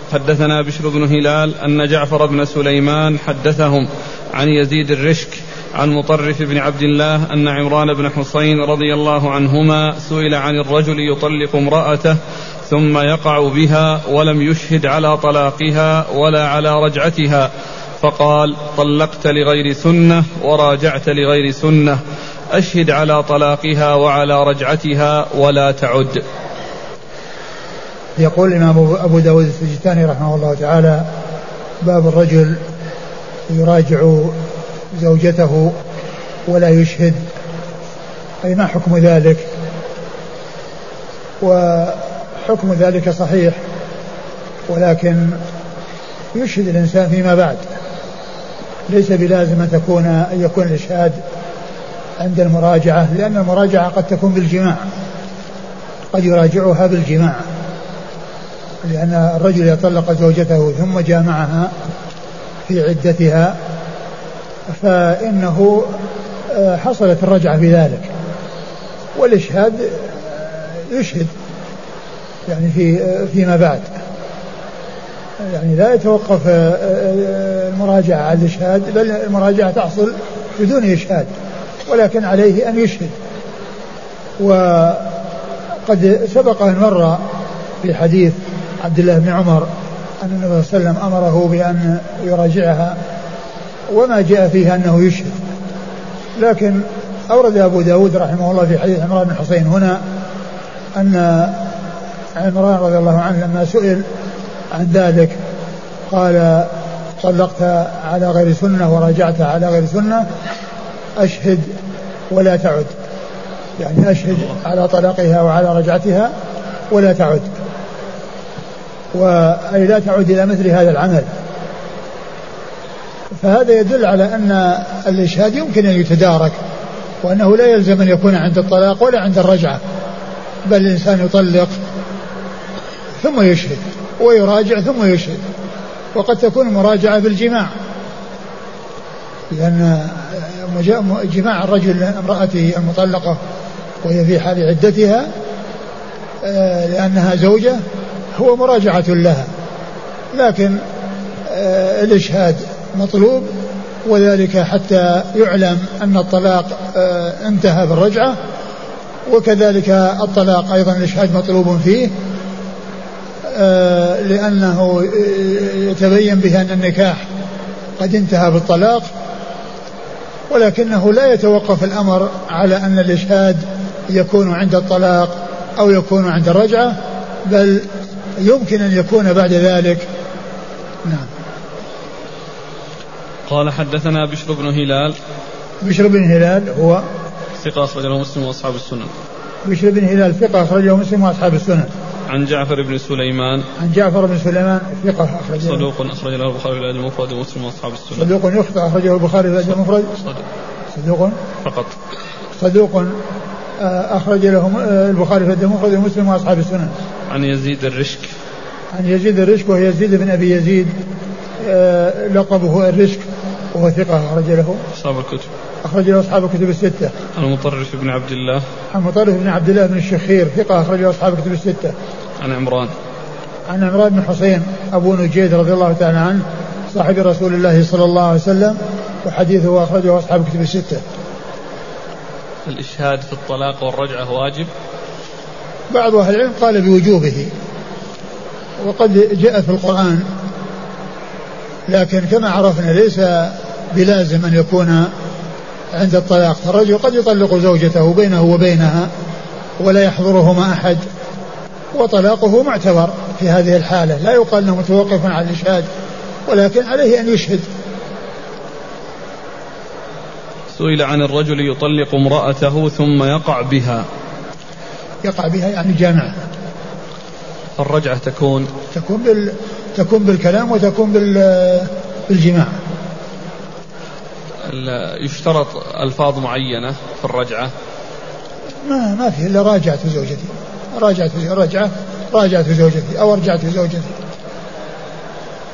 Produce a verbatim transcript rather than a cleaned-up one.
حدثنا بشر بن هلال أن جعفر بن سليمان حدثهم عن يزيد الرشك عن مطرف بن عبد الله أن عمران بن حسين رضي الله عنهما سئل عن الرجل يطلق امرأته ثم يقع بها ولم يشهد على طلاقها ولا على رجعتها، فقال: طلقت لغير سنة وراجعت لغير سنة، أشهد على طلاقها وعلى رجعتها ولا تعد. يقول الإمام أبو داود السجستاني رحمه الله تعالى: باب الرجل يراجع زوجته ولا يشهد، أي ما حكم ذلك؟ وحكم ذلك صحيح، ولكن يشهد الإنسان فيما بعد، ليس بلازم أن تكون أن يكون الإشهاد عند المراجعة، لأن المراجعة قد تكون بالجماع، قد يراجعها بالجماع، لأن الرجل يطلق زوجته ثم جامعها في عدتها فإنه حصلت الرجعة بذلك، والإشهاد يشهد يعني في فيما بعد، يعني لا يتوقف المراجعة على الإشهاد، بل المراجعة تحصل بدون إشهاد، ولكن عليه أن يشهد. وقد سبق أن مر في حديث عبد الله بن عمر أن النبي صلى الله عليه وسلم أمره بأن يراجعها، وما جاء فيها أنه يشهد، لكن أورد أبو داود رحمه الله في حديث عمران بن حسين هنا أن عمران رضي الله عنه لما سئل عن ذلك قال: طلقت على غير سنة وراجعت على غير سنة، أشهد ولا تعد، يعني أشهد على طلاقها وعلى رجعتها ولا تعد، وأي لا تعد إلى مثل هذا العمل. فهذا يدل على أن الإشهاد يمكن أن يتدارك، وأنه لا يلزم أن يكون عند الطلاق ولا عند الرجعة، بل الإنسان يطلق ثم يشهد ويراجع ثم يشهد، وقد تكون المراجعة بالجماع، لأن جماع الرجل امرأته المطلقة وهي في حال عدتها لأنها زوجة هو مراجعة لها، لكن الإشهاد مطلوب، وذلك حتى يعلم أن الطلاق انتهى بالرجعة، وكذلك الطلاق أيضا الإشهاد مطلوب فيه، لأنه يتبين به أن النكاح قد انتهى بالطلاق، ولكنه لا يتوقف الأمر على أن الإشهاد يكون عند الطلاق أو يكون عند الرجعة، بل يمكن أن يكون بعد ذلك. نعم. قال: حدثنا بشر بن هلال. بشر بن هلال هو ثقة أخرجه مسلم وأصحاب السنن. بشر بن هلال ثقة أخرجه مسلم وأصحاب السنن. عن جعفر بن سليمان. عن جعفر بن سليمان ثقة أخرجه صدوق أخرج له البخاري في الأدب المفرد ومسلم وأصحاب السنن. صدوق يخطئ أخرجه البخاري في الأدب المفرد. صدوق فقط. صدوق أخرج له البخاري في الأدب المفرد ومسلم وأصحاب السنن. عن يزيد الرشك. عن يزيد الرشك وهو يزيد بن أبي يزيد لقبه الرشك، وهو ثقة أخرج له أصحاب الكتب. أخرج له أصحاب الكتب الستة. عن مطرف بن عبد الله. عن مطرف بن عبد الله بن الشخير ثقة أخرج له أصحاب الكتب الستة. عن عمران. عن عمران بن حسين أبو نجيد رضي الله تعالى عنه صاحب رسول الله صلى الله عليه وسلم، وحديثه أخرجه أصحاب الكتب الستة. الإشهاد في الطلاق والرجعة واجب؟ بعض أهل العلم قال بوجوبه، وقد جاء في القرآن، لكن كما عرفنا ليس بلازم أن يكون عند الطلاق، فالرجل قد يطلق زوجته بينه وبينها ولا يحضرهما أحد، وطلاقه معتبر في هذه الحالة، لا يقال أنه متوقف على الإشهاد، ولكن عليه أن يشهد. سئل عن الرجل يطلق امرأته ثم يقع بها. يقع بها يعني جامعة. الرجعة تكون تكون بال تكون بالكلام وتكون بال بالجماع. يشترط ألفاظ معينة في الرجعة؟ ما ما في إلا راجعت زوجتي، راجعت رجعة راجعت زوجتي أو رجعت زوجتي.